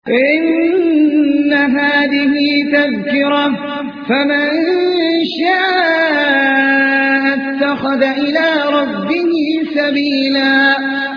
إن هذه تذكرة فمن شاء اتخذ إلى ربه سبيلا